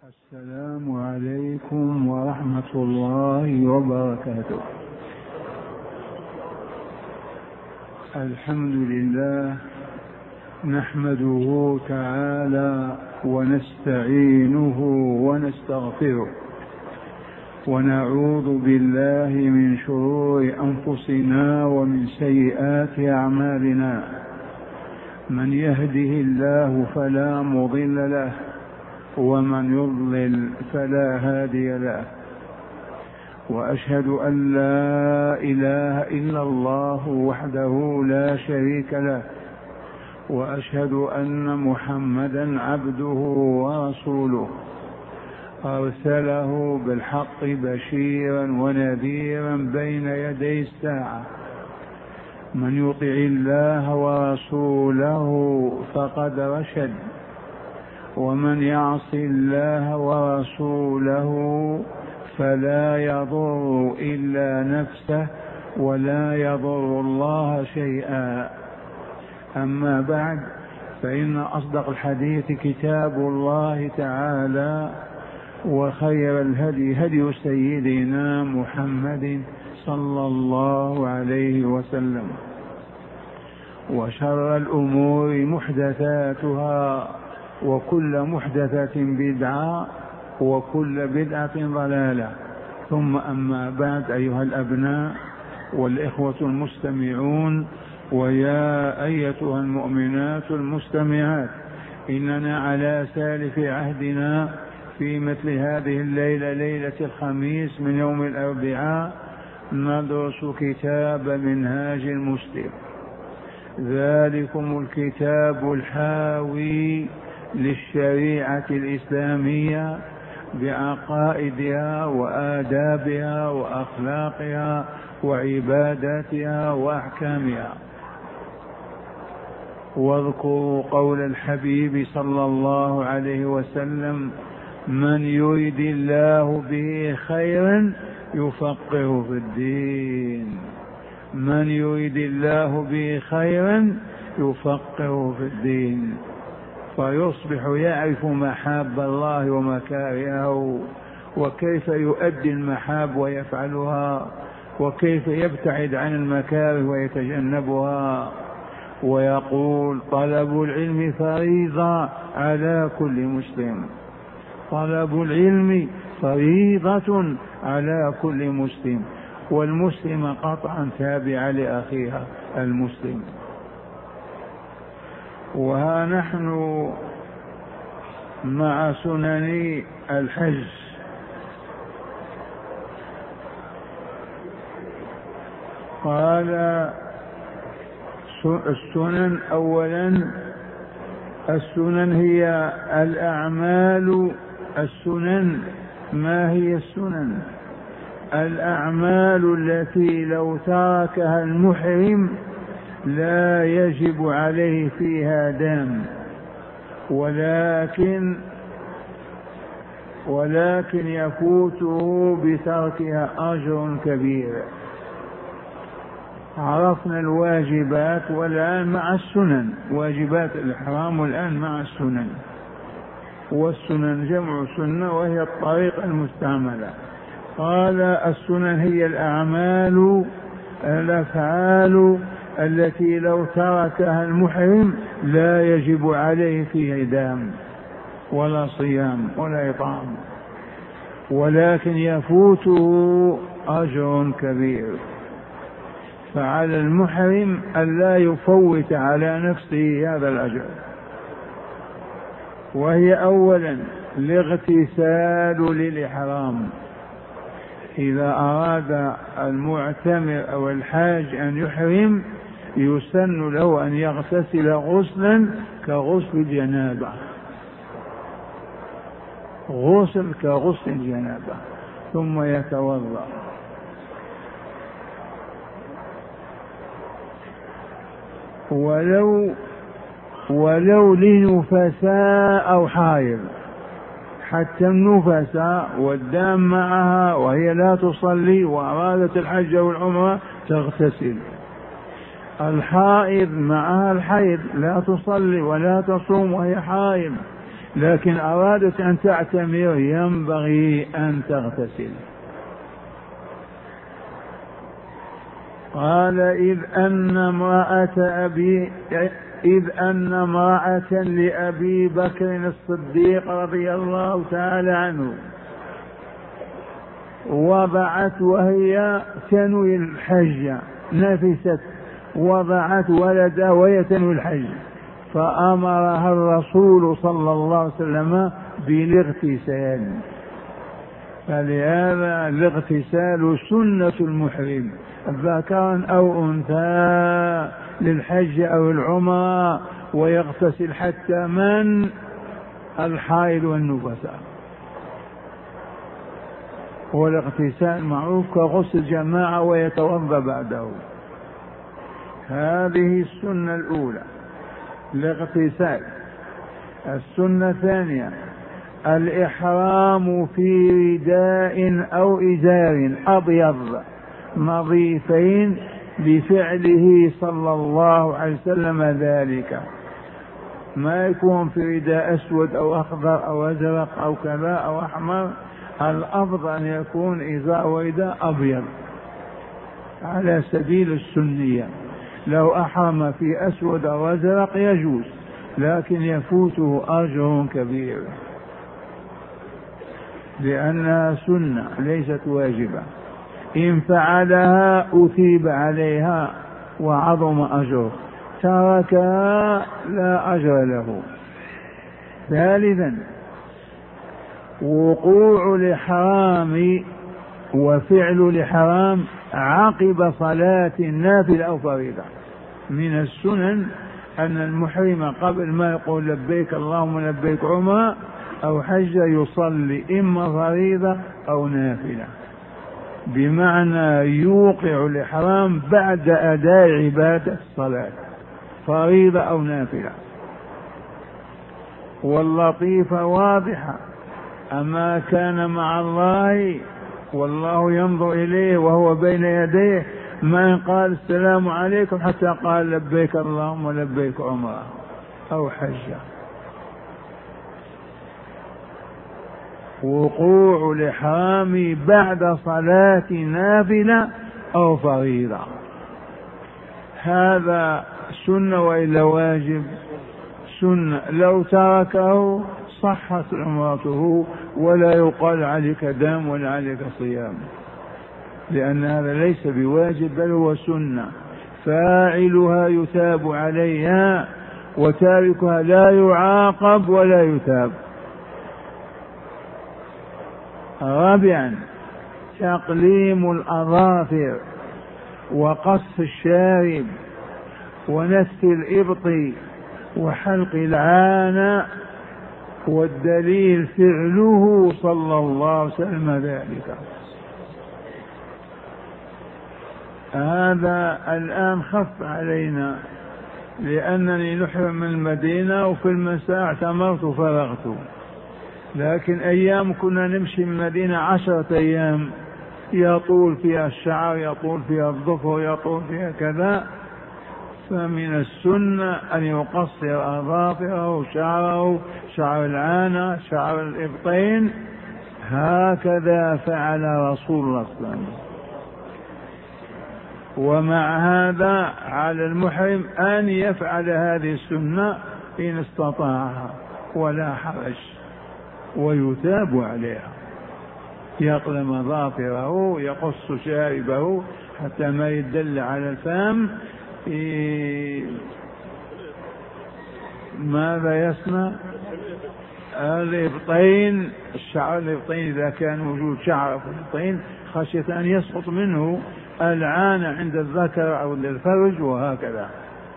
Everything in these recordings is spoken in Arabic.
السلام عليكم ورحمة الله وبركاته. الحمد لله نحمده تعالى ونستعينه ونستغفره ونعوذ بالله من شرور أنفسنا ومن سيئات أعمالنا. من يهده الله فلا مضل له ومن يضلل فلا هادي له، وأشهد أن لا إله إلا الله وحده لا شريك له، وأشهد أن محمدا عبده ورسوله أرسله بالحق بشيرا ونذيرا بين يدي الساعة. من يطع الله ورسوله فقد رشد، ومن يعص الله ورسوله فلا يضر إلا نفسه ولا يضر الله شيئا. أما بعد، فإن أصدق الحديث كتاب الله تعالى، وخير الهدي هدي سيدنا محمد صلى الله عليه وسلم، وشر الأمور محدثاتها، وكل محدثة بدعة، وكل بدعة ضلالة. ثم أما بعد، أيها الأبناء والإخوة المستمعون، ويا أيتها المؤمنات المستمعات، إننا على سالف عهدنا في مثل هذه الليلة، ليلة الخميس من يوم الأربعاء، ندرس كتاب منهاج المسلم، ذلكم الكتاب الحاوي للشريعة الإسلامية بعقائدها وآدابها وأخلاقها وعباداتها وأحكامها. واذكروا قول الحبيب صلى الله عليه وسلم: من يريد الله به خيرا يفقهه في الدين. من يريد الله به خيرا يفقهه في الدين، فيصبح يعرف محاب الله ومكارهه، وكيف يؤدي المحاب ويفعلها، وكيف يبتعد عن المكاره ويتجنبها. ويقول: طلب العلم فريضة على كل مسلم. طلب العلم فريضة على كل مسلم، والمسلم قطعا تابع لأخيها المسلم. وها نحن مع سنن الحج. قال: السنن أولا، السنن هي الأعمال. السنن ما هي السنن؟ الأعمال التي لو تركها المحرم لا يجب عليه فيها دم، ولكن يفوته بتركها أجر كبير. عرفنا الواجبات، والآن مع السنن، واجبات الإحرام، والآن مع السنن. والسنن جمع سنة، وهي الطريقة المستعملة. قال: السنن هي الأعمال، الأفعال التي لو تركها المحرم لا يجب عليه فيها دم ولا صيام ولا إطعام، ولكن يفوته أجر كبير. فعلى المحرم أن لا يفوت على نفسه هذا الأجر. وهي أولا الاغتسال للإحرام. إذا أراد المعتمر أو الحاج أن يحرم، يسن له أن يغتسل غسلا كغسل الجنابة، غسل كغسل الجنابة، ثم يتوضأ. ولو لنفساء أو حائض، حتى النفساء والدام معها وهي لا تصلي وأرادت الحج والعمرة تغتسل. الحائض معها الحيض لا تصلي ولا تصوم وهي حائض، لكن أرادت أن تعتمر ينبغي أن تغتسل. قال إذ أن امرأة لأبي بكر الصديق رضي الله تعالى عنه وضعت وهي تنوي الحج، نفست وضعت ولدها وهي تنوي الحج، فأمرها الرسول صلى الله عليه وسلم بالاغتسال. فلهذا الاغتسال سنة المحرم ذكرا أو أنثى للحج أو العمرة، ويغتسل حتى من الحائض والنفساء. والاغتسال معروف كغسل جماعة ويتوضأ بعده. هذه السنة الأولى الاغتسال. السنة الثانية الإحرام في رداء أو إزار أبيض نظيفين لفعله صلى الله عليه وسلم ذلك، ما يكون في رداء أسود أو أخضر أو أزرق أو كذا أو أحمر، الأفضل أن يكون إزار ورداء أبيض على سبيل السنية. لو أحرم في أسود أو أزرق يجوز، لكن يفوته أجر كبير لأنها سنة ليست واجبة، إن فعلها أثيب عليها وعظم أجره، تركها لا أجر له. ثالثا وقوع الإحرام وفعل الإحرام عقب صلاة نافلة أو فريضة. من السنن أن المحرم قبل ما يقول لبيك اللهم لبيك عمرة أو حج يصلي إما فريضة أو نافلة، بمعنى يوقع الإحرام بعد أداء عبادة الصلاة فريضة أو نافلة. واللطيفة واضحة، أما كان مع الله والله ينظر إليه وهو بين يديه ما قال السلام عليكم حتى قال لبيك اللهم لبيك عمرة أو حجة. وقوع الإحرام بعد صلاة نافلة أو فريضة، هذا سنة وإلا واجب؟ سنة، لو تركه صحت عمرته ولا يقال عليك دم ولا عليك صيام، لأن هذا ليس بواجب بل هو سنة، فاعلها يثاب عليها وتاركها لا يعاقب ولا يثاب. رابعا تقليم الأظافر وقص الشارب ونتف الإبط وحلق العانة، والدليل فعله صلى الله عليه وسلم ذلك. هذا الآن خف علينا لأنني نحرم من المدينة وفي المساء اعتمرت وفرغت، لكن أيام كنا نمشي من المدينة 10 أيام يطول فيها الشعر يطول فيها الظفر يطول فيها كذا، فمن السنة أن يقصر أظافره شعره شعر العانة شعر الإبطين، هكذا فعل رسول الله صلى الله عليه وسلم. ومع هذا على المحرم أن يفعل هذه السنة إن استطاعها ولا حرج، ويثاب عليها، يقلم أظافره يقص شاربه حتى ما يدل على الفم. ماذا يصنع؟ الإبطين، الشعر الإبطين إذا كان وجود شعر في الإبطين خشية أن يسقط منه العانة عند الذكر أو الفرج وهكذا.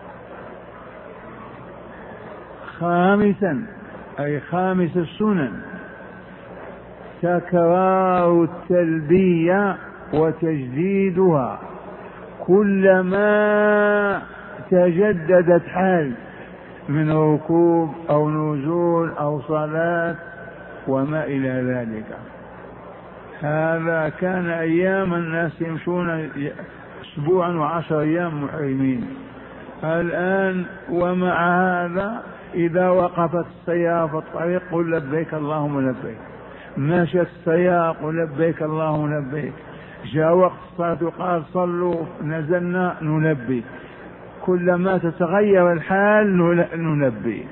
خامسا أي خامس السنن تكرار التلبية وتجديدها كلما تجددت حال من ركوب أو نزول أو صلاة وما إلى ذلك. هذا كان أيام الناس يمشون أسبوعا و10 أيام محرمين، الآن ومع هذا إذا وقفت السيارة في الطريق قل لبيك اللهم لبيك، مشت السيارة قل لبيك اللهم لبيك، جاء وقت الصلاة قال صلوا نزلنا نلبي، كلما تتغير الحال نلبي.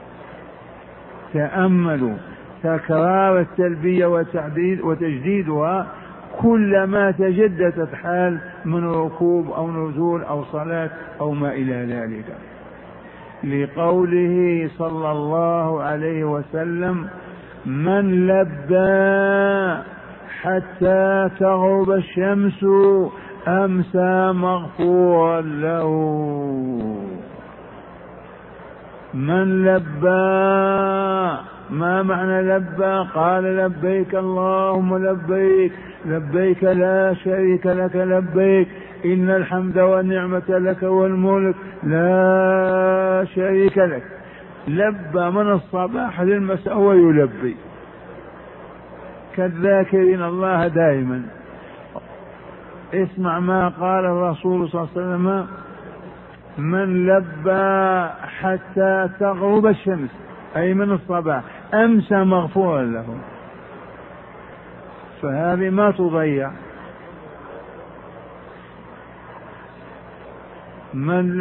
تأملوا تكرار التلبية وتجديدها كلما تجددت حال من ركوب أو نزول أو صلاة أو ما إلى ذلك، لقوله صلى الله عليه وسلم: من لبى حتى تغرب الشمس أمسى مغفورا له. من لبى، ما معنى لبى؟ قال لبيك اللهم لبيك، لبيك لا شريك لك لبيك، إن الحمد والنعمة لك والملك لا شريك لك. لبى من الصباح للمساء ويلبي، كالذاكرين الله دائما. اسمع ما قال الرسول صلى الله عليه وسلم: من لبى حتى تغرب الشمس، أي من الصباح، أمسى مغفورا له. فهذه ما تضيع. من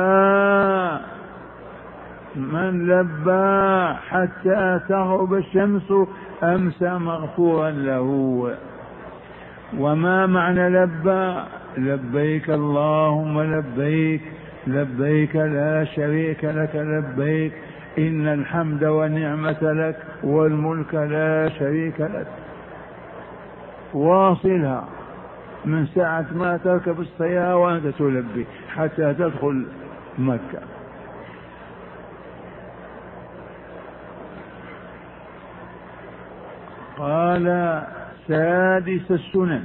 لبى حتى تغرب الشمس أمسى مغفورا له. وما معنى لبى؟ لبيك اللهم لبيك، لبيك لا شريك لك لبيك، إن الحمد والنعمة لك والملك لا شريك لك. واصلها من ساعة ما تركب السيارة وأنت تلبي حتى تدخل مكة. قال: سادس السنن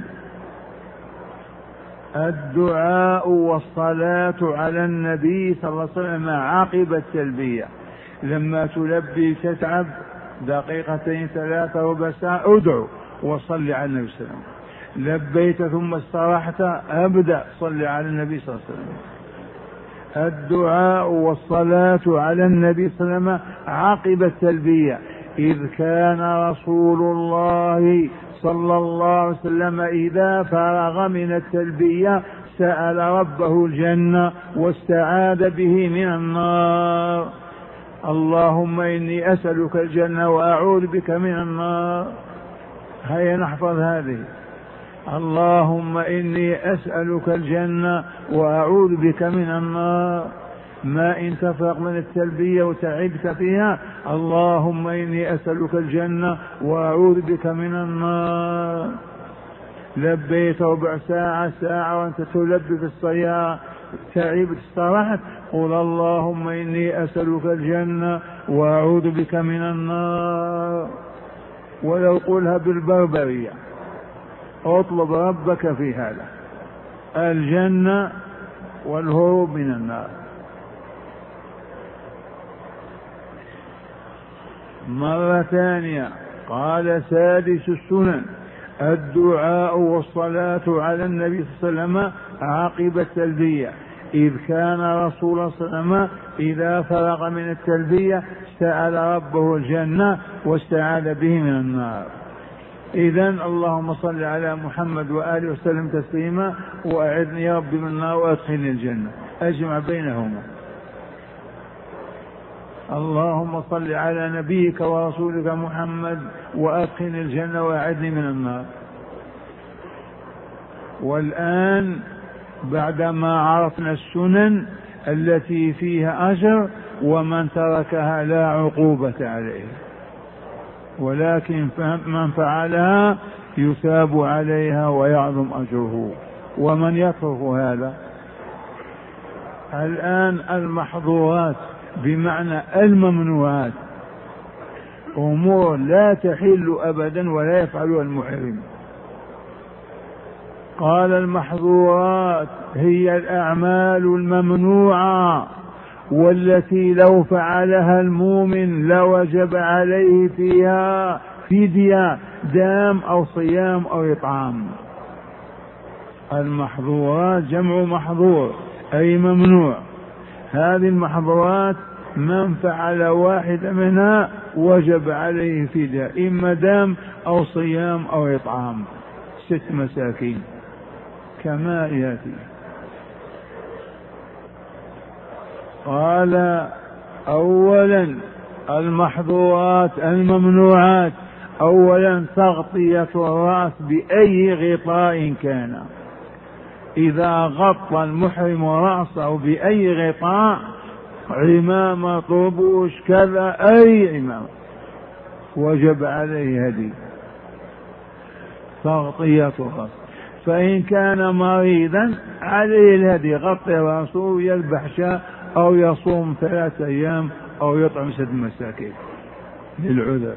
الدعاء والصلاة على النبي صلى الله عليه وسلم عقب التلبية. لما تلبي تتعب دقيقتين ثلاثة ربع ساعة ادعو وصل على النبي صلى الله عليه وسلم. لبيت ثم استراحت أبدأ صل على النبي صلى الله عليه وسلم. الدعاء والصلاة على النبي صلى الله عليه وسلم عقب التلبية. إذ كان رسول الله صلى الله عليه وسلم إذا فرغ من التلبية سأل ربه الجنة واستعاذ به من النار. اللهم إني أسألك الجنة وأعوذ بك من النار. هيا نحفظ هذه: اللهم إني أسألك الجنة وأعوذ بك من النار. ما إن تفرغ من التلبية وتعبت فيها: اللهم إني أسألك الجنة وأعوذ بك من النار. لبيت ربع ساعة ساعة وأنت تلبي في السيارة تعبت استراحت، قل اللهم إني أسألك الجنة وأعوذ بك من النار. ولو قلها بالبربرية اطلب ربك في هذا: الجنة والهروب من النار. مرة ثانية قال: سادس السنن الدعاء والصلاة على النبي صلى الله عليه وسلم عقب التلبية. إذ كان رسول الله صلى الله عليه وسلم إذا فرغ من التلبية سأل ربه الجنة واستعاذ به من النار. إذن اللهم صل على محمد وآله وسلم تسليما، وأعذني يا رب من النار وأدخلني الجنة، أجمع بينهما. اللهم صل على نبيك ورسولك محمد وأدخلني الجنة وأعذني من النار. والآن بعدما عرفنا السنن التي فيها أجر ومن تركها لا عقوبة عليه، ولكن من فعلها يثاب عليها ويعظم أجره، ومن يترك هذا. الآن المحظورات بمعنى الممنوعات، أمور لا تحل أبدا ولا يفعلها المحرم. قال: المحظورات هي الأعمال الممنوعة والتي لو فعلها المؤمن لوجب عليه فيها فدية دام أو صيام أو إطعام. المحظورات جمع محظور أي ممنوع. هذه المحظورات من فعل واحدة منها وجب عليه فدية، إما دم أو صيام أو إطعام 6 مساكين كما يأتي. قال أولا المحظورات الممنوعات، أولا تغطية الرأس بأي غطاء كان، إذا غطى المحرم رأسه بأي غطاء، عمامة طربوش كذا أي عمامة، وجب عليه هدي تغطية الرأس. فإن كان مريضا عليه الهدي، يغطي رأسه، يذبح شاة أو يصوم 3 أيام أو يطعم 6 مساكين للعذر.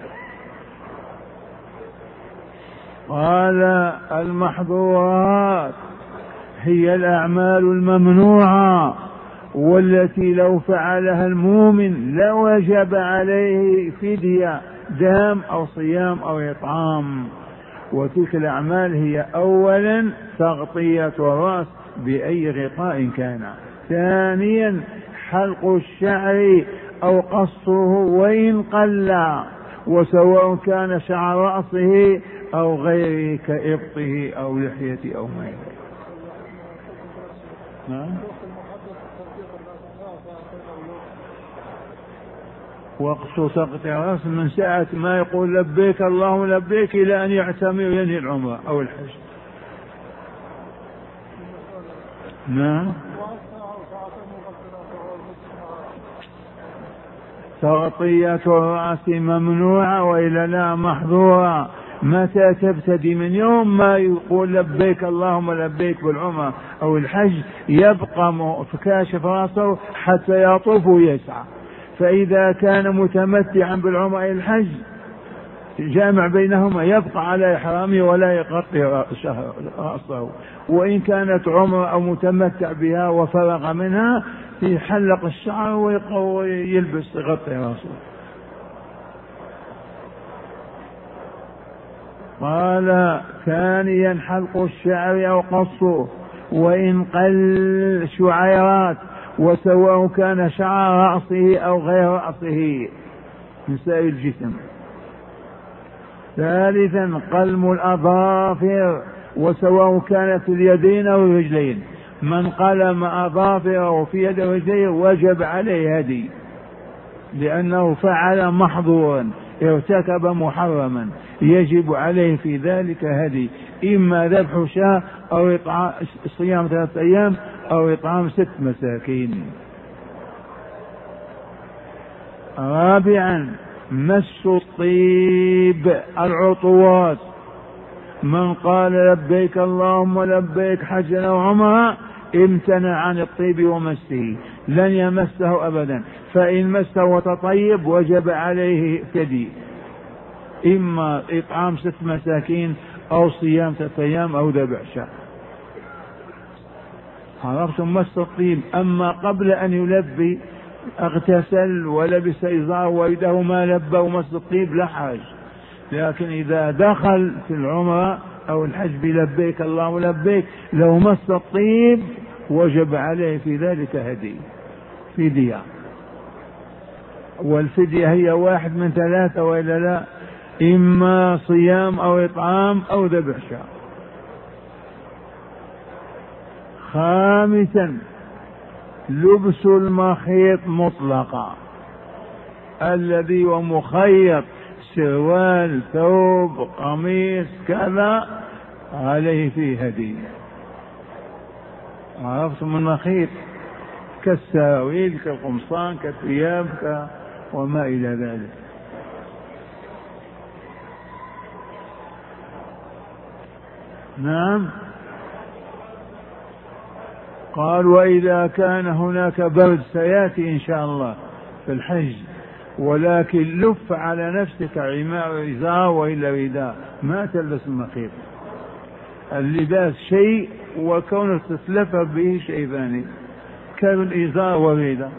قال المحظورات هي الأعمال الممنوعة، والتي لو فعلها المؤمن لوجب عليه فدية دم أو صيام أو إطعام. وتلك الأعمال هي أولا تغطية الرأس بأي غطاء كان، ثانيا حلق الشعر أو قصه وإن قل، وسواء كان شعر رأسه أو غيره كإبطه أو لحيته أو ما يلي. وقت تغطية الرأس من ساعة ما يقول لبيك اللهم لبيك إلى أن يعتمر ينهي العمرة أو الحج. نعم. تغطية الرأس ممنوعة وإلا لا محظورة. متى تبتدي؟ من يوم ما يقول لبيك اللهم لبيك بالعمرة أو الحج يبقى كاشف رأسه حتى يطوف ويسعى. فإذا كان متمتعا بالعمرة أو الحج جامع بينهما يبقى على إحرامه ولا يغطي رأسه. وإن كانت عمرة أو متمتع بها وفرغ منها يحلق الشعر ويلبس يغطي رأسه. قال ثانيا حلق الشعر أو قصه وإن قل شعيرات، وسواء كان شعر رأسه أو غير رأسه من سائر الجسم. ثالثا قلم الأظافر، وسواء كانت في اليدين أو الرجلين. من قلم أظافره في يد الرجلين وجب عليه هدي، لأنه فعل محظورا ارتكب محرما، يجب عليه في ذلك هدي، إما ذبح شاة أو صيام 3 أيام أو إطعام 6 مساكين. رابعا مس الطيب العطوات. من قال لبيك اللهم لبيك حجا أو عمرة امتنع عن الطيب ومسه، لن يمسه أبدا، فإن مسه وتطيب وجب عليه فدية، إما إطعام 6 مساكين أو صيام 3 أيام أو ذبح شاة. عرفتم مس الطيب. أما قبل أن يلبي اغتسل ولبس إزار ويده ما لبى ومس الطيب لا حاجة، لكن إذا دخل في العمرة أو الحج بلبيك اللهم لبيك لو مس الطيب وجب عليه في ذلك هدي فدية. والفدية هي 1 من 3 وإلا لا، إما صيام أو إطعام أو ذبح شاة. خامسا لبس المخيط مطلقا، الذي هو مخيط سروال ثوب قميص كذا عليه فيه هدي. عرفتم المخيط؟ كالسراويل كالقمصان كالثياب وما إلى ذلك. نعم. قال وإذا كان هناك برد سيأتي إن شاء الله في الحج، ولكن لف على نفسك عماء إزار وإلا رداء، ما تلبس المخيط. اللباس شيء وكونك تتلف به شيء ثاني كالإزار والرداء.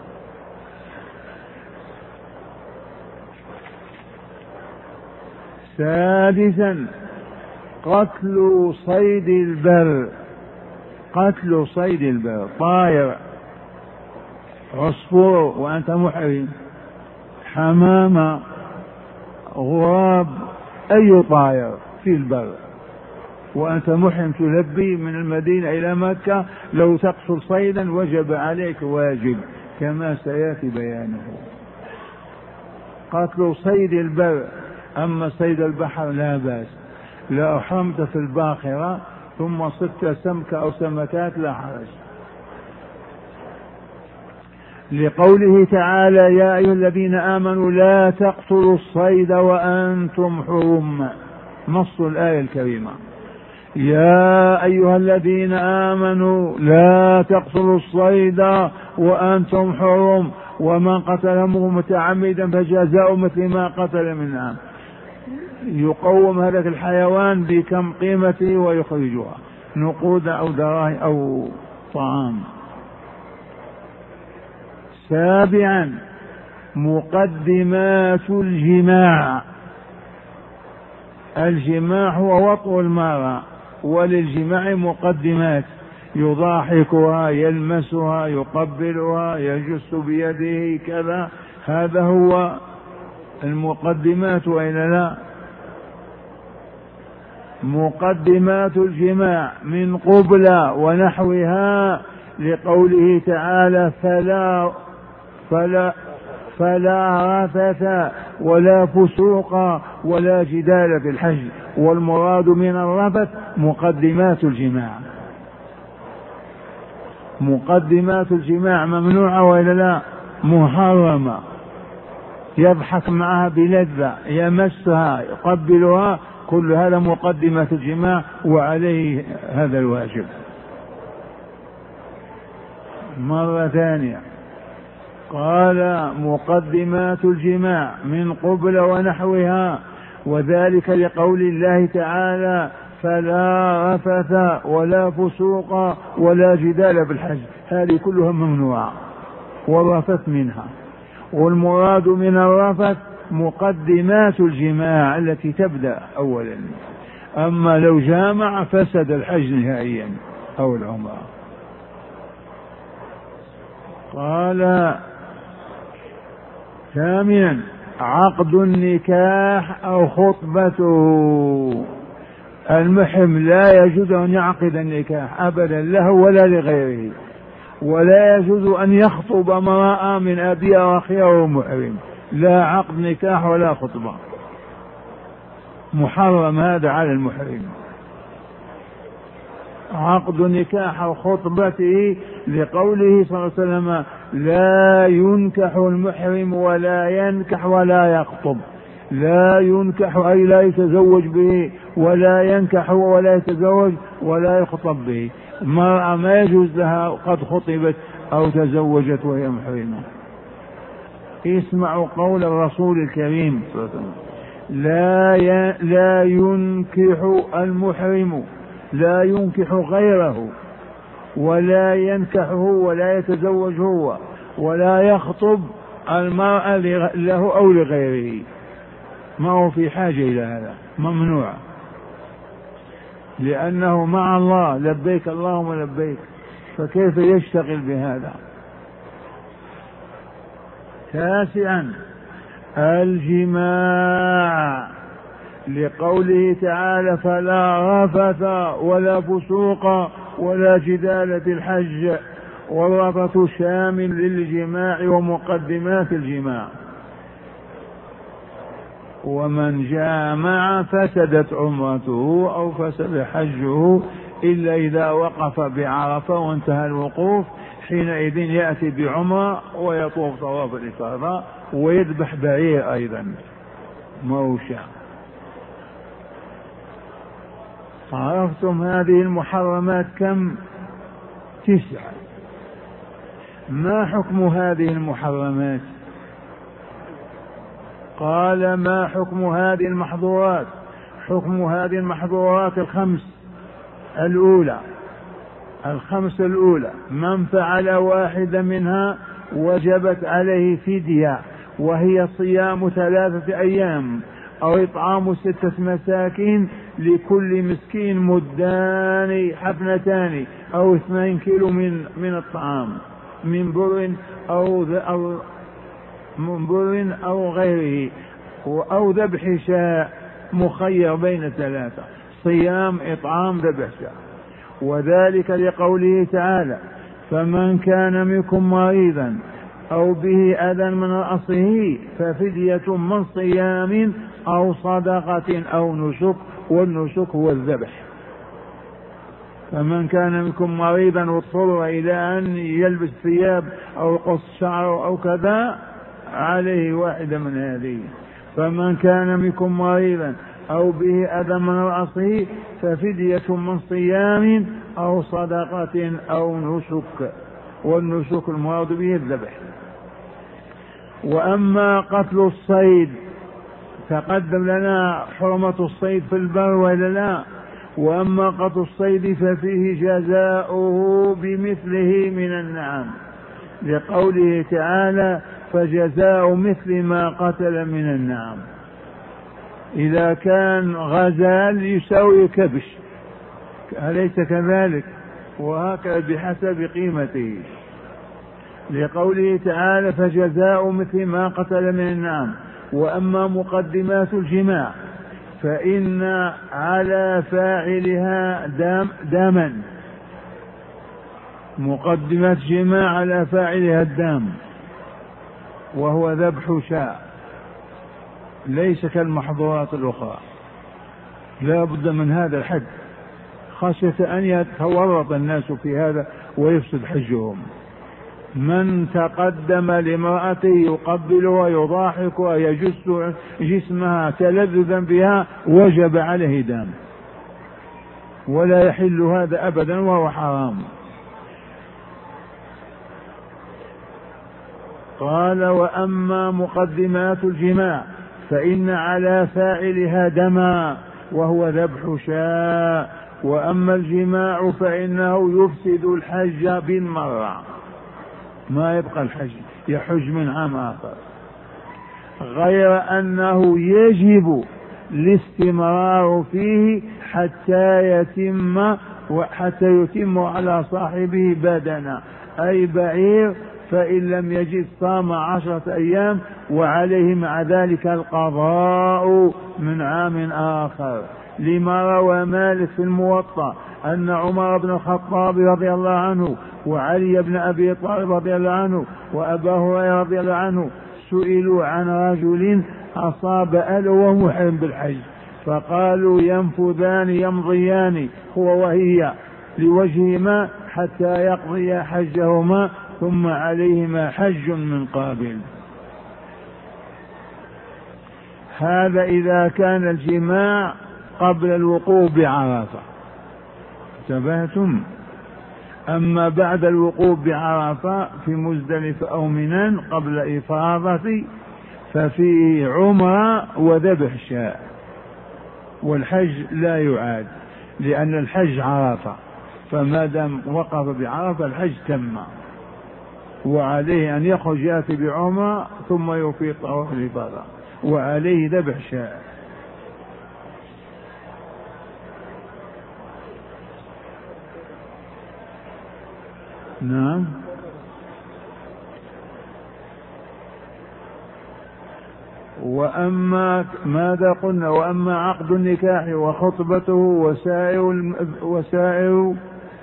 سادسا قتل صيد البر. قتل صيد البر طائر عصفور وأنت محرم، حمامة، غراب، أي طائر في البر وأنت محرم تلبي من المدينة إلى مكة، لو تقتل صيدا وجب عليك واجب كما سيأتي بيانه. قتل صيد البر، أما صيد البحر لا بأس، لا أحرمت في الباخرة ثم صدت سمك أو سمكات لا حرج. لقوله تعالى يا أيها الذين آمنوا لا تقتلوا الصيد وأنتم حرم، نص الآية الكريمة يا أيها الذين آمنوا لا تقتلوا الصيد وأنتم حرم ومن قتله متعمدا فجزاء مثل ما قتل من عام، يقوم هذا الحيوان بكم قيمته ويخرجها نقود أو دراهم أو طعام. سابعا مقدمات الجماع. الجماع هو وطء المرأة، وللجماع مقدمات، يضاحكها، يلمسها، يقبلها، يجس بيده كذا، هذا هو المقدمات وإلا لا؟ مقدمات الجماع من قبلة ونحوها، لقوله تعالى فلا رفث ولا فسوق ولا جدال في الحج، والمراد من الرفث مقدمات الجماع. مقدمات الجماع ممنوعة وإلا لا؟ محرمة، يضحك معها بلذة، يمسها، يقبلها، كل هذا مقدمات الجماع وعليه هذا الواجب. مرة ثانية قال مقدمات الجماع من قبل ونحوها، وذلك لقول الله تعالى فلا رفث ولا فسوق ولا جدال بالحج، هذه كلها ممنوعة والرفث منها، والمراد من الرفث مقدمات الجماع التي تبدأ أولا، أما لو جامع فسد الحج نهائيا أو العمرة. قال ثامنا عقد النكاح أو خطبته. المحرم لا يجوز أن يعقد النكاح أبدا له ولا لغيره، ولا يجوز أن يخطب امرأة من أبيها وأخيها وهو محرم، لا عقد نكاح ولا خطبة، محرم هذا على المحرم. عقد نكاح أو خطبته لقوله صلى الله عليه وسلم لا ينكح المحرم ولا ينكح ولا يخطب. لا ينكح أي لا يتزوج به، ولا ينكح ولا يتزوج ولا يخطب به. المرأة ما يجوز لها قد خطبت أو تزوجت وهي محرمة. اسمعوا قول الرسول الكريم صلى الله عليه وسلم لا ينكح المحرم، لا ينكح غيره، ولا ينكحه ولا يتزوج هو، ولا يخطب المرأة له أو لغيره، ما هو في حاجة إلى هذا، ممنوع، لأنه مع الله لبيك اللهم لبيك، فكيف يشتغل بهذا. تاسعا الجماع لقوله تعالى فلا رفث ولا فسوق ولا جدال في الحج، والرفث شامل للجماع ومقدمات الجماع. ومن جامع فسدت عمرته أو فسد حجه إلا إذا وقف بعرفة وانتهى الوقوف، حينئذ يأتي بعمرة ويطوف طواف الإفاضة ويذبح بعير أيضا موشى. عرفتم هذه المحرمات كم؟ 9. ما حكم هذه المحرمات؟ قال ما حكم هذه المحظورات؟ حكم هذه المحظورات الخمس الأولى من فعل واحدة منها وجبت عليه فدية، وهي صيام 3 أيام أو إطعام 6 مساكين لكل مسكين مدان حفنتان أو 2 كيلو من الطعام. من بر أو غيره، أو ذبح شاء، مخير بين ثلاثة: صيام، إطعام، ذبح شاء. وذلك لقوله تعالى: فمن كان منكم مريضا أو به أذى من رأسه ففدية من صيام أو صدقة أو نسك، والنسك هو الذبح. فمن كان منكم مريضا واضطر إلى أن يلبس ثياب أو يقص شعره أو كذا، عليه واحدة من هذه: فمن كان منكم مريضا أو به أذى من رأسه ففدية من صيام أو صدقة أو نسك، والنسك المراد به الذبح. وأما قتل الصيد، تقدم لنا حرمة الصيد في البر ولا لا؟ وأما قتل الصيد ففيه جزاؤه بمثله من النعم، لقوله تعالى: فجزاء مثل ما قتل من النعم. إذا كان غزال يساوي كبش، أليس كذلك؟ وهكذا بحسب قيمته، لقوله تعالى: فجزاء مثل ما قتل من النعم. وأما مقدمات الجماع فإن على فاعلها دما، مقدمات جماع على فاعلها الدم، وهو ذبح شاء، ليس كالمحظورات الأخرى. لا بد من هذا الحد، خشية أن يتورط الناس في هذا ويفسد حجهم. من تقدم لامرأته يقبلها يضاحكها يجس جسمها تلذذا بها وجب عليه دم، ولا يحل هذا أبدا وهو حرام. قال: وأما مقدمات الجماع فإن على فاعلها دما، وهو ذبح شاء. وأما الجماع فإنه يفسد الحج بالمرة، ما يبقى الحج، يحج من عام آخر، غير أنه يجب الاستمرار فيه حتى يتم على صاحبه بدنا، أي بعير، فإن لم يجد صام 10 أيام، وعليه مع ذلك القضاء من عام آخر. لما روى مالك في الموطأ أن عمر بن الخطاب رضي الله عنه وعلي بن أبي طالب رضي الله عنه وأبا هريرة رضي الله عنه سئلوا عن رجل أصاب وهو محرم بالحج، فقالوا: ينفذان يمضيان هو وهي لوجههما حتى يقضي حجهما، ثم عليهما حج من قابل. هذا إذا كان الجماع قبل الوقوف بعرفة، انتبهتم؟ أما بعد الوقوف بعرفة في مزدلفة أو منى قبل إفاضة ففيه عمرة وذبح شاء، والحج لا يعاد، لأن الحج عرفة، فما دام وقف بعرفة الحج تم، وعليه أن يخرج يأتي بعمرة ثم يفيض طواف الإفاضة، وعليه ذبح شاء. نعم. وأما ماذا قلنا؟ وأما عقد النكاح وخطبته وسائر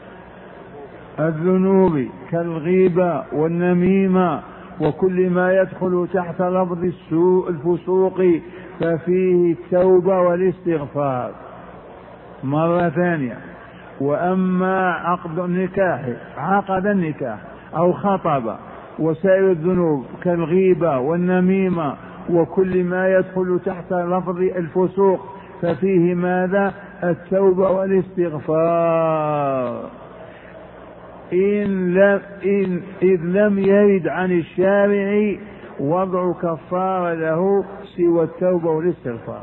الذنوب كالغيبة والنميمة وكل ما يدخل تحت لفظ الفسوق ففيه التوبة والاستغفار. مرة ثانية: وأما عقد النكاح، عقد النكاح أو خطب، وسائر الذنوب كالغيبة والنميمة وكل ما يدخل تحت لفظ الفسوق ففيه ماذا؟ التوبة والاستغفار، إذ لم يرد عن الشارع وضع كفار له سوى التوبة والاستغفار.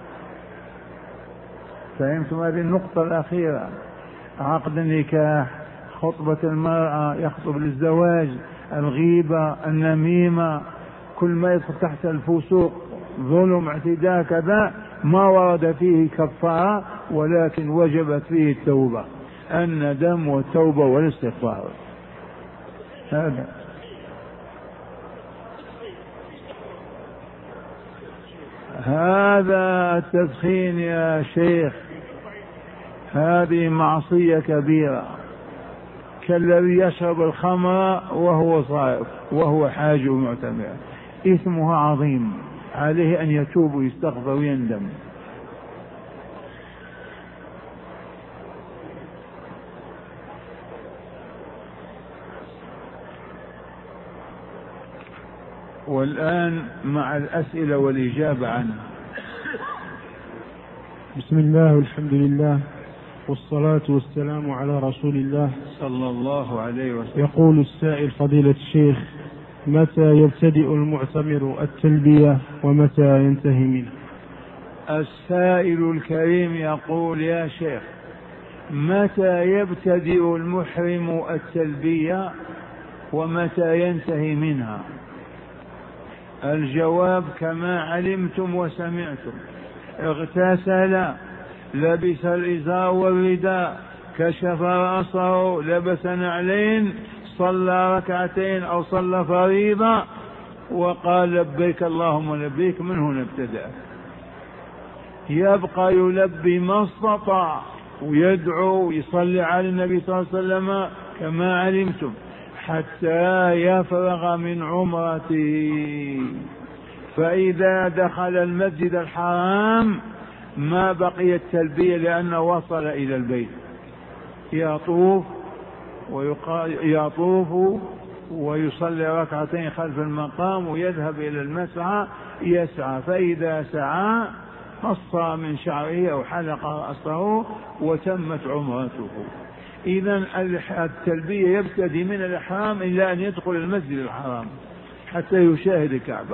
فهمتم هذه النقطة الأخيرة؟ عقد النكاح، خطبة المرأة يخطب للزواج، الغيبة، النميمة، كل ما يدخل تحت الفسوق، ظلم، اعتداء، كذا، ما ورد فيه كفارة ولكن وجبت فيه التوبة، الندم والتوبة والاستغفار. هذا التدخين يا شيخ هذه معصية كبيرة، كالذي يشرب الخمر وهو صائم وهو حاج معتمر، إثمها عظيم، عليه أن يتوب ويستغفر ويندم. والآن مع الأسئلة والإجابة عنها. بسم الله والحمد لله والصلاة والسلام على رسول الله صلى الله عليه وسلم. يقول السائل فضيلة الشيخ: متى يبتدئ المعتمر التلبية ومتى ينتهي منه؟ السائل الكريم يقول: يا شيخ، متى يبتدئ المحرم التلبية ومتى ينتهي منها؟ الجواب كما علمتم وسمعتم: اغتسل، لبس الإزار والرداء، كشف رأسه، لبس نعلين، صلى ركعتين أو صلى فريضة وقال لبيك اللهم لبيك، من هنا ابتدأ. يبقى يلبي ما استطاع ويدعو ويصلي على النبي صلى الله عليه وسلم كما علمتم حتى يفرغ من عمرته. فإذا دخل المسجد الحرام ما بقي التلبية لأنه وصل إلى البيت، يطوف ويصلي ركعتين خلف المقام ويذهب إلى المسعى يسعى، فإذا سعى قص من شعره أو حلق رأسه وتمت عمرته. إذن التلبية يبتدي من الإحرام إلا أن يدخل المسجد الحرام حتى يشاهد الكعبة.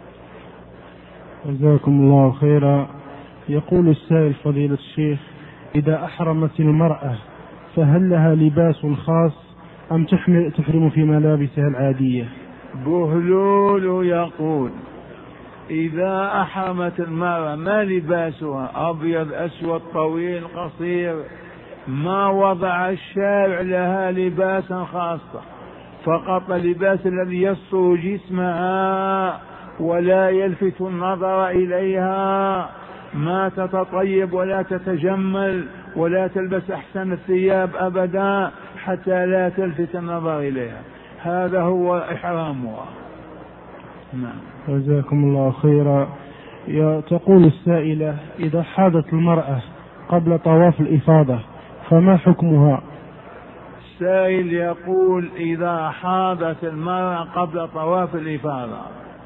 جزاكم الله خيرا. يقول السائل فضيلة الشيخ: إذا أحرمت المرأة فهل لها لباس خاص أم تحرم في ملابسها العادية؟ بهلول يقول: إذا أحرمت المرأة ما لباسها؟ أبيض أسود طويل قصير، ما وضع الشارع لها لباسا خاصا، فقط لباس الذي يستر جسمها ولا يلفت النظر إليها، ما تتطيب ولا تتجمل ولا تلبس أحسن الثياب أبدا حتى لا تلفت النظر إليها، هذا هو إحرامها. نعم. جزاكم الله خيرا. تقول السائلة: إذا حاضت المرأة قبل طواف الإفاضة فما حكمها؟ السائل يقول: إذا حاضت المرأة قبل طواف الإفاضة،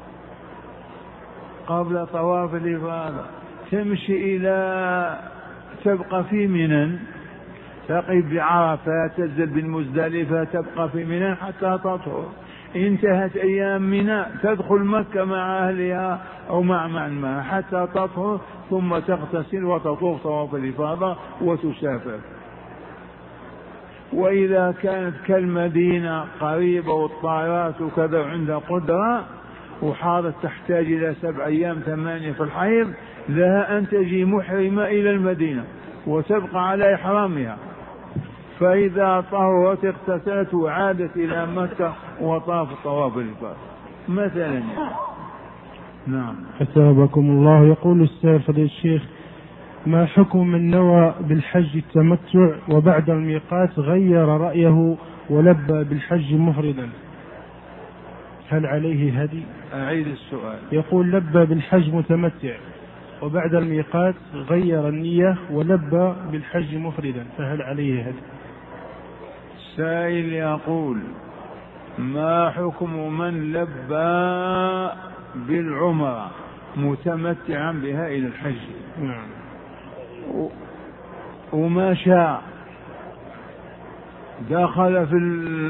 تمشي إلى تبقى في منى، تقف بعرفة، تنزل بالمزدلفة، تبقى في منى حتى تطهر، انتهت أيام منى تدخل مكة مع أهلها أو مع معها حتى تطهر، ثم تغتسل وتطوف طواف الإفاضة وتسافر. وإذا كانت كالمدينة قريبة والطائرات وكذا عندها قدرة وحاضت تحتاج إلى 7 أيام 8 في الحيض، لها أن تجي محرمة إلى المدينة وتبقى على إحرامها، فإذا طهرت اغتسلت وعادت إلى مكة وطاف طواف الإفاضة مثلا. نعم. أثابكم الله. يقول السائل فضيلة الشيخ: ما حكم من نوى بالحج التمتع وبعد الميقات غير رأيه ولبى بالحج مفردا، هل عليه هدي؟ أعيد السؤال. يقول: لبى بالحج متمتع وبعد الميقات غير النية ولبى بالحج مفردا، فهل عليه هدي؟ السائل يقول: ما حكم من لبى بالعمرة متمتعا بها إلى الحج؟ نعم. وما شاء دخل في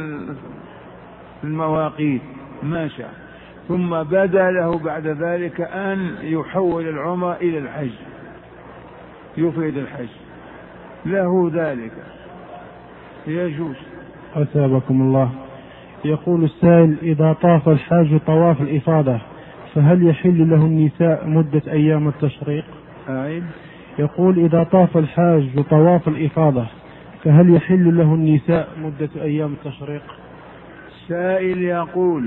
المواقيت ما شاء، ثم بدا له بعد ذلك أن يحول العمرة إلى الحج، يفيد الحج، له ذلك يجوز. أثابكم الله. يقول السائل: إذا طاف الحاج طواف الإفاضة فهل يحل له النساء مدة أيام التشريق؟ أعيد. يقول: إذا طاف الحاج طواف الإفاضة فهل يحل له النساء مدة أيام التشريق؟ سائل يقول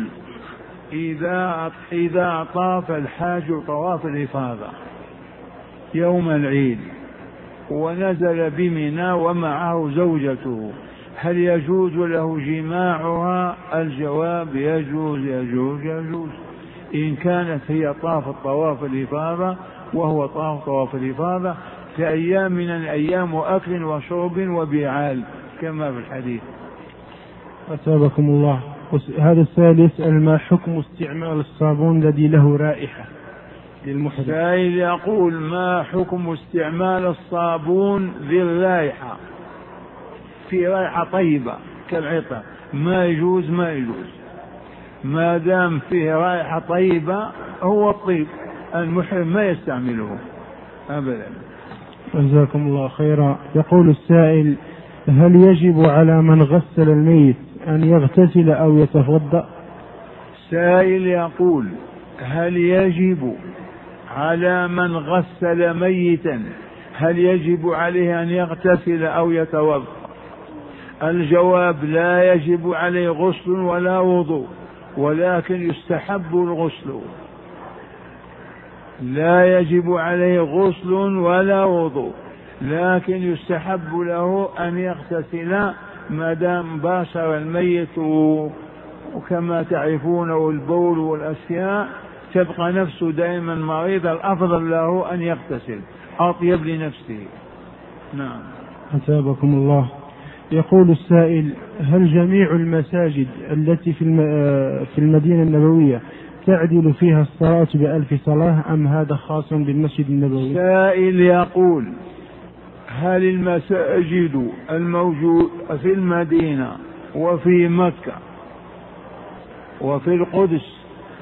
إذا طاف الحاج طواف الإفاضة يوم العيد ونزل بمنى ومعه زوجته، هل يجوز له جماعها؟ الجواب يجوز يجوز يجوز، إن كانت هي طاف طواف الإفاضة وهو طواف الإفاضة كأيام من الأيام وأكل وشرب وبيعال كما في الحديث. أثابكم الله. هذا السائل يسأل ما حكم استعمال الصابون الذي له رائحة للمحرم؟ سائل يقول ما حكم استعمال الصابون ذي الرائحة، في رائحة طيبة كالعطر، ما يجوز ما دام فيه رائحة طيبة هو الطيب، المحرم ما يستعمله أبدا. جزاكم الله خيرا. يقول السائل هل يجب على من غسل الميت أن يغتسل أو يتوضأ؟ سائل يقول هل يجب على من غسل ميتا هل يجب عليه أن يغتسل أو يتوضأ؟ الجواب لا يجب عليه غسل ولا وضوء، ولكن يستحب الغسل. لا يجب عليه غسل ولا وضوء، لكن يستحب له أن يغتسل ما دام باشر الميت، وكما تعرفون البول والأشياء تبقى نفسه دائما مريضة، الأفضل له أن يغتسل أطيب لنفسه. نعم. أثابكم الله. يقول السائل هل جميع المساجد التي في المدينة النبوية تعدل فيها الصلاة ب1000 صلاة أم هذا خاص بالمسجد النبوي؟ سائل يقول هل المساجد الموجود في المدينة وفي مكة وفي القدس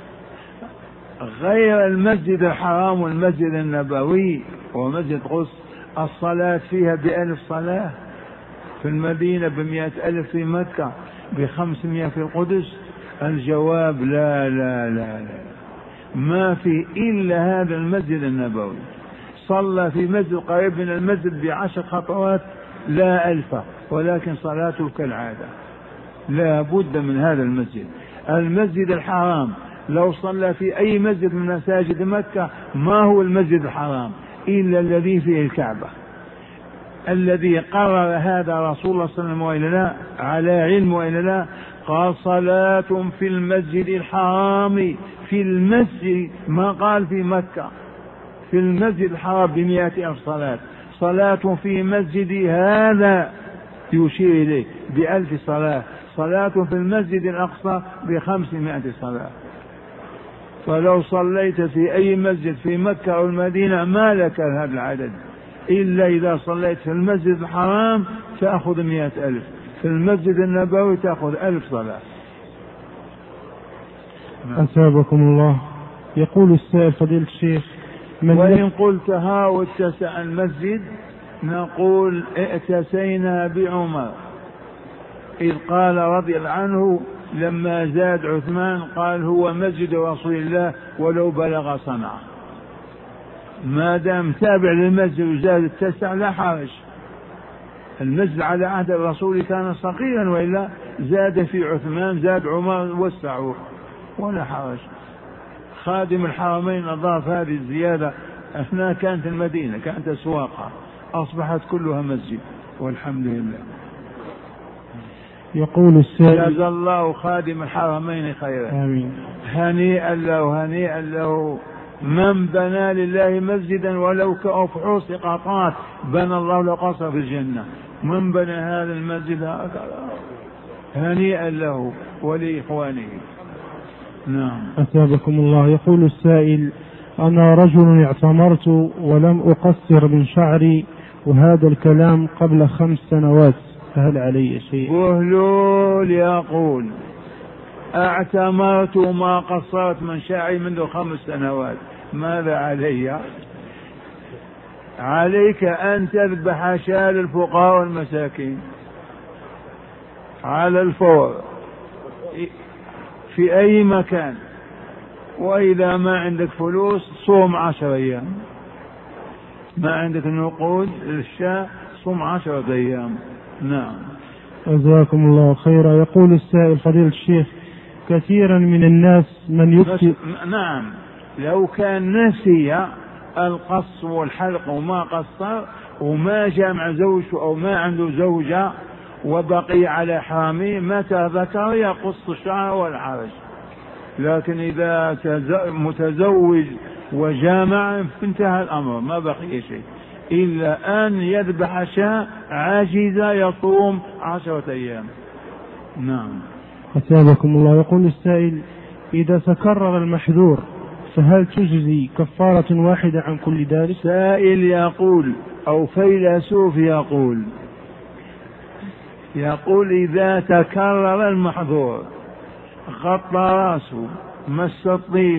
غير المسجد الحرام والمسجد النبوي ومسجد القدس الصلاة فيها ب1000 صلاة؟ في المدينة ب100,000، في مكة ب500، في القدس. الجواب لا لا لا لا، ما في إلا هذا المسجد النبوي. صلى في مسجد قريب من المسجد ب10 خطوات لا 1000، ولكن صلاته كالعادة. لا بد من هذا المسجد. المسجد الحرام لو صلى في أي مسجد من مساجد مكة ما هو المسجد الحرام إلا الذي فيه الكعبة، الذي قرر هذا رسول الله صلى الله عليه وسلم وإلا لا، على علم وإلا لا. قال صلاة في المسجد الحرام، في المسجد، ما قال في مكة، في المسجد الحرام ب100,000 صلاة. صلاة في مسجد هذا يشير إليه ب1000 صلاة، صلاة في المسجد الأقصى ب500 صلاة. فلو صليت في أي مسجد في مكة أو المدينة ما لك هذا العدد، إلا إذا صليت في المسجد الحرام تأخذ 100,000، في المسجد النبوي تأخذ 1000 صلاة. أثابكم الله. يقول السائل فضيلة الشيخ وإن قلتها واتسع المسجد نقول ائتسينا بعمر إذ قال رضي الله عنه لما زاد عثمان قال هو مسجد رسول الله ولو بلغ صنعاء. ما دام تابع للمسجد وزاد اتسع لا حرج. المسجد على عهد الرسول كان صغيرا، وإلا زاد في عثمان، زاد عمر وسعوه ولا حرج. خادم الحرمين أضاف هذه الزيادة أثناء كانت المدينة كانت أسواقها، أصبحت كلها مسجد والحمد لله. يقول السائل جزا الله خادم الحرمين خيرا. آمين. هنيئا له هنيئا له من بنى لله مسجدا ولو كأفحوص قطات بنى الله له قصر في الجنة. من بنى هذا المسجد هكذا هنيئا له ولإخوانه. نعم. أثابكم الله. يقول السائل أنا رجل اعتمرت ولم أقصر من شعري وهذا الكلام قبل 5 سنوات، فهل علي شيء؟ بهلول يقول اعتمرت ما قصرت من شعري منذ 5 سنوات، ماذا علي؟ عليك أن تذبح شاة للفقراء والمساكين على الفور في أي مكان، وإذا ما عندك فلوس صوم 10 أيام، ما عندك نقود للشاة صوم 10 أيام. نعم. جزاكم الله خيرا. يقول السائل فضيلة الشيخ: كثيرا من الناس من يكثر. نعم، لو كان نسي القص والحلق وما قصر وما جامع زوجته أو ما عنده زوجة وبقي على حرامه، متى ذكر يقص الشعر والحرج. لكن إذا متزوج وجامع انتهى الأمر، ما بقي شيء إلا أن يذبح شاة عاجزة يصوم 10 أيام. نعم. أثابكم الله. يقول السائل: إذا تكرر المحذور فهل تجزي كفارة واحدة عن كل ذلك؟ سائل يقول أو فيلسوف يقول إذا تكرر المحظور، غطى راسه، مس الطيب،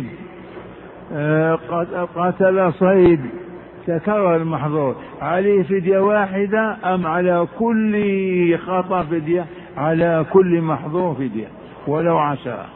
قتل صيد، تكرر المحظور، عليه فدية واحدة أم على كل خطأ فدية؟ على كل محظور فدية ولو 10.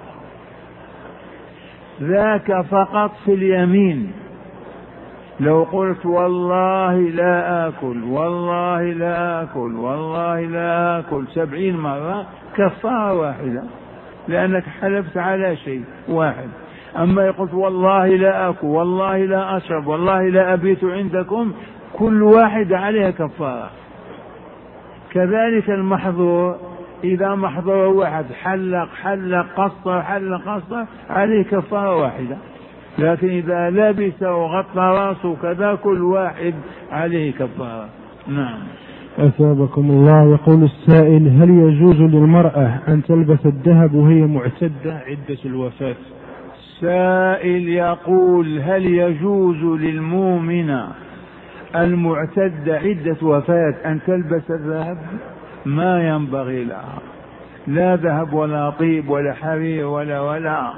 ذاك فقط في اليمين. لو قلت والله لا آكل والله لا آكل والله لا آكل 70 مرة كفارة واحدة، لأنك حلفت على شيء واحد. أما يقول والله لا آكل والله لا أشرب والله لا أبيت عندكم، كل واحد عليها كفارة. كذلك المحظور، إذا محظور واحد حلق قصر عليه كفارة واحدة. لكن إذا لبس وغطى راسه كذا كل واحد عليه كفارة. نعم. أثابكم الله. يقول السائل: هل يجوز للمرأة أن تلبس الذهب وهي معتدة عدة الوفاة؟ سائل يقول: هل يجوز للمؤمنة المعتدة عدة وفاة أن تلبس الذهب؟ ما ينبغي لها، لا ذهب ولا طيب ولا حرير ولا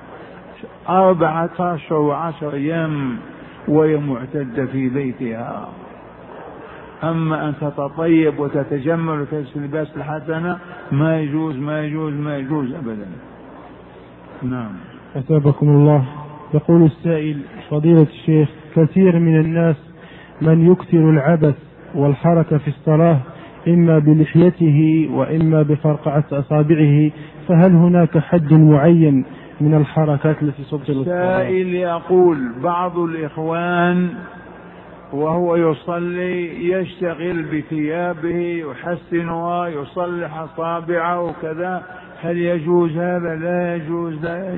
4 أشهر و10 أيام وهي معتدة في بيتها. أما أن تتطيب وتتجمل وتلبس لباس الحسنة ما يجوز أبدا. نعم. أثابكم الله. يقول السائل: فضيلة الشيخ، كثير من الناس من يكثر العبث والحركة في الصلاة، إما بلحيته وإما بفرقعة أصابعه، فهل هناك حد معين من الحركات التي تبطل الصلاة؟ سائل يقول: بعض الإخوان وهو يصلي يشتغل بثيابه يحسنها يصلح أصابعه وكذا، هل يجوز هذا؟ لا يجوز.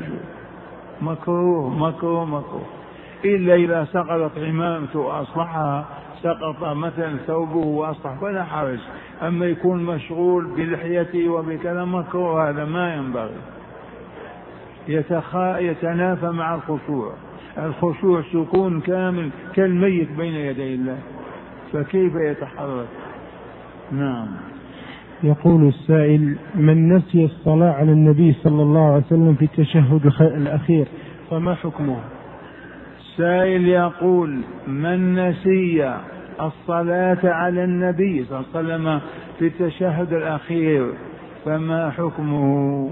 مكروه إلا إذا سقطت عمامته وأصلحها، سقط مثلا ثوبه وأصلح فلا حرج. أما يكون مشغول بلحيته وبكذا مكروه، هذا ما ينبغي. يتنافى مع الخشوع سكون كامل كالميت بين يدي الله، فكيف يتحرك؟ نعم. يقول السائل: من نسي الصلاة على النبي صلى الله عليه وسلم في التشهد الأخير فما حكمه؟ السائل يقول: من نسي الصلاة على النبي صلى الله عليه وسلم في التشهد الأخير فما حكمه؟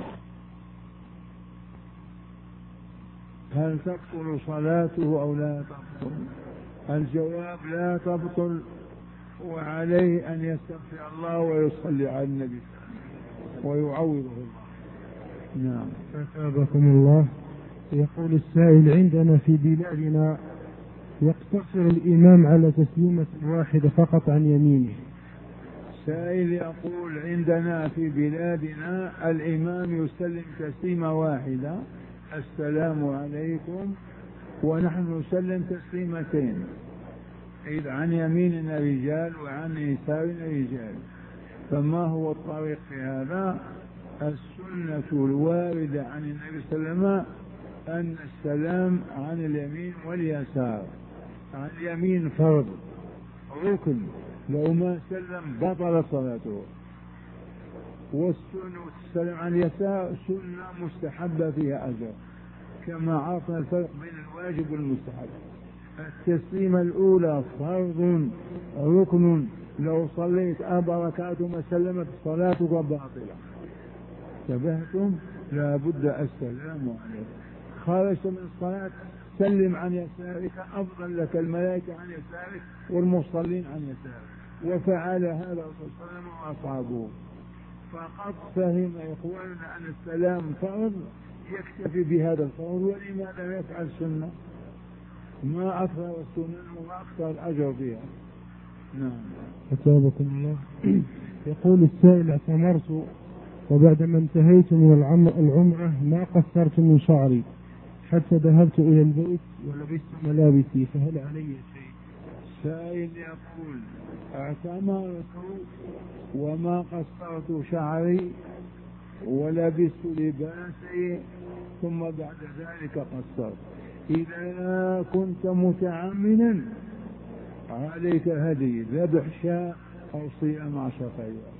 هل تبطل صلاته أو لا تبطل؟ الجواب: لا تبطل، وعليه أن يستغفر الله ويصلي على النبي ويعوضه الله. نعم. أثابكم الله. يقول السائل: عندنا في بلادنا يقتصر الإمام على تسليمة واحدة فقط عن يمينه. سائل يقول: عندنا في بلادنا الإمام يسلم تسليمة واحدة، السلام عليكم، ونحن نسلم تسليمتين، إذ عن يميننا رجال وعن يسارنا رجال. فما هو الطريق في هذا؟ السنة الواردة عن النبي صلى الله عليه وسلم أن السلام عن اليمين واليسار. عن اليمين فرض ركن، لو ما سلم بطل صلاته. والسنة السلام عن اليسار سنة مستحبة فيها أجر، كما عرفنا الفرق بين الواجب والمستحب. التسليمة الأولى فرض ركن، لو صليت 4 ركعات وما سلمت صلاتك باطلة. انتبهتم؟ لا بد السلام عليكم. خرجت من الصلاة سلم عن يسارك، أفضل لك الملائكة عن يسارك والمصلين عن يسارك. وفعل هذا الرسول صلى الله عليه وسلم وأصحابه. فقط فهم إخواننا أن السلام فرض يكتفي بهذا الفرض، ولماذا يفعل سنة؟ ما أكثر السنن وما أكثر الأجر فيها. نعم. أثابكم الله. يقول السائل: اعتمرت وبعدما انتهيت من العمرة ما قصرت من شعري حتى ذهبت إلى البيت ولبست ملابسي، فهل علي شيء؟ سائل يقول: اعتمرت وما قصرت شعري ولبست لباسي ثم بعد ذلك قصرت. إذا كنت متعمدا عليك هدي، ذبح شاء أو صيام 10 أيام،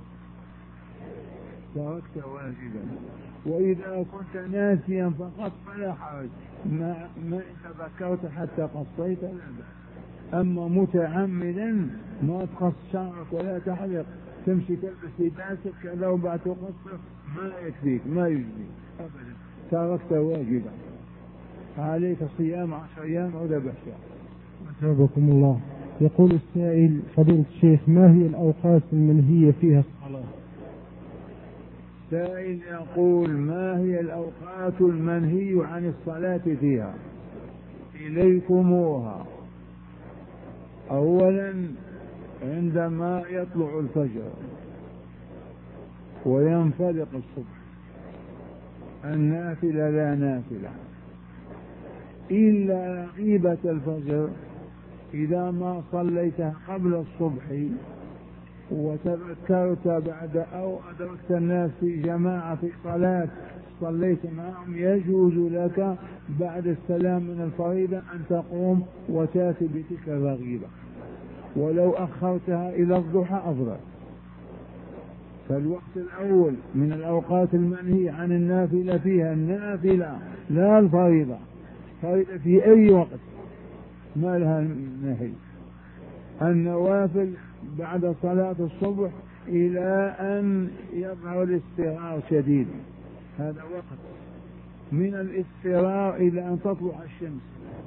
تركت واجبا. وإذا كنت ناسيا فقط فلا حرج، ما تذكرت حتى قصيت لا بأس. أما متعمدا ما تقص شعرك ولا تحلق، تمشي تلبس لباسك كذا وبعد تقصر، ما يكفيك، ما يجزيك أبدا، تركت واجبا، عليك صيام 10 أيام أو ذبح شاء. أثابكم الله. يقول السائل: فضيلة الشيخ، ما هي الأوقات المنهية فيها الصلاة؟ سائل يقول: ما هي الأوقات المنهي عن الصلاة فيها؟ إليكموها. أولا عندما يطلع الفجر وينفلق الصبح، النافلة لا نافلة إلا غيبة الفجر. إذا ما صليتها قبل الصبح وتذكرت بعد أو أدركت الناس في جماعة في صلاة صليت معهم، يجوز لك بعد السلام من الفريضة أن تقوم وتأتي بتلك الرغيبة، ولو أخرتها إلى الضحى أفضل. فالوقت الأول من الأوقات المنهي عن النافلة فيها النافلة لا الفريضة، فريضة في أي وقت ما لها نهي. النوافل بعد صلاة الصبح إلى أن يظهر الاصفرار شديد، هذا وقت. من الاصفرار إلى أن تطلع الشمس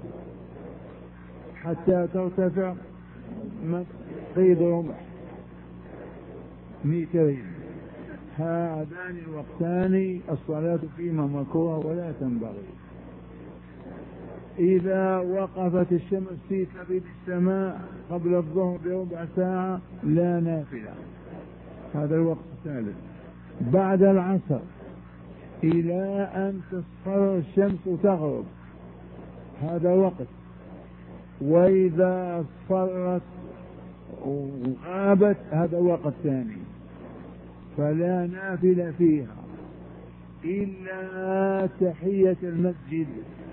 حتى ترتفع قيد رمح 200، هذان الوقتان الصلاة فيهما مكروهة ولا تنبغي. إذا وقفت الشمس في كبد السماء قبل الظهر بربع ساعة لا نافلة، هذا الوقت الثالث. بعد العصر إلى أن تصفر الشمس وتغرب، هذا وقت. وإذا اصفرت وغابت هذا وقت ثاني، فلا نافلة فيها إلا تحية المسجد،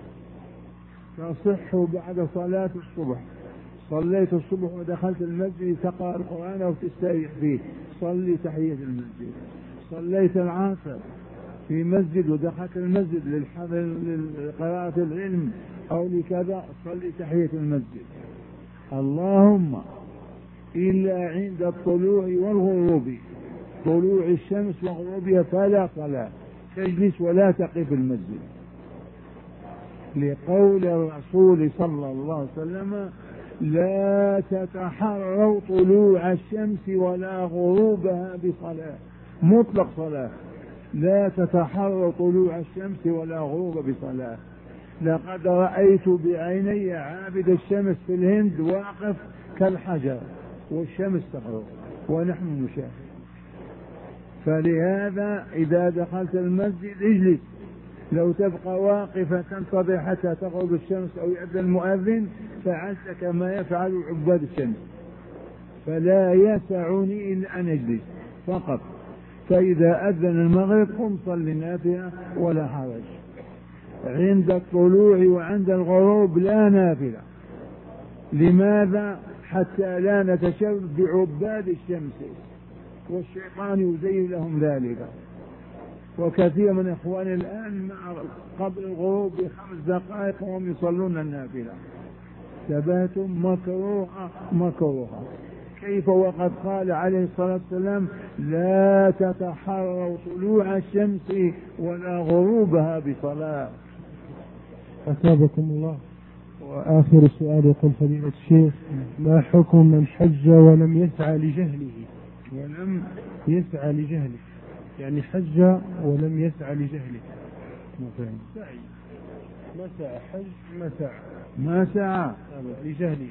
تصح بعد صلاة الصبح. صليت الصبح ودخلت المسجد تقرأ القرآن أو تستريح فيه، صلي تحية المسجد. صليت العصر في مسجد ودخلت المسجد لقراءة العلم أو لكذا، صلي تحية المسجد. اللهم إلا عند الطلوع والغروب، طلوع الشمس وغروبها فلا صلاة، تجلس ولا تقف المسجد، لقول الرسول صلى الله عليه وسلم: لا تتحروا طلوع الشمس ولا غروبها بصلاة، مطلق صلاة، لا تتحروا طلوع الشمس ولا غروب بصلاة. لقد رأيت بعيني عابد الشمس في الهند واقف كالحجر والشمس تغرب ونحن نشاهد. فلهذا إذا دخلت المسجد اجلس، لو تبقى واقفة تنتظر حتى تغرب الشمس أو يأذن المؤذن فعلت كما يفعل عباد الشمس، فلا يسعني إلا أن أجلس فقط. فإذا أذن المغرب قم صل نافلة ولا حرج. عند الطلوع وعند الغروب لا نافلة. لماذا؟ حتى لا نتشبه بعباد الشمس، والشيطان يزين لهم ذلك. وكثير من إخوان الآن قبل الغروب ب5 دقائق وهم يصلون النافلة. ثباتهم مكروهة. كيف وقد قال عليه الصلاة والسلام: لا تتحروا طلوع الشمس ولا غروبها بصلاة. أثابكم الله. وآخر سؤال يقول فضيلة الشيخ: ما حكم من حج ولم يسعى لجهله؟ يعني حج ولم يسعى لجهله. سعي ما سعى، حج ما سعى لجهله.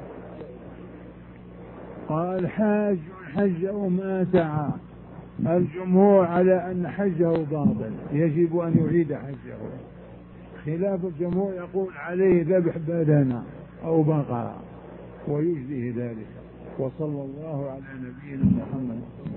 قال حاج حج وما سعى. الجمهور على أن حجه باطل، يجب أن يعيد حجه، خلاف الجمهور يقول عليه ذبح بدنة أو بقرة ويجزيه ذلك. وصلى الله على نبينا محمد.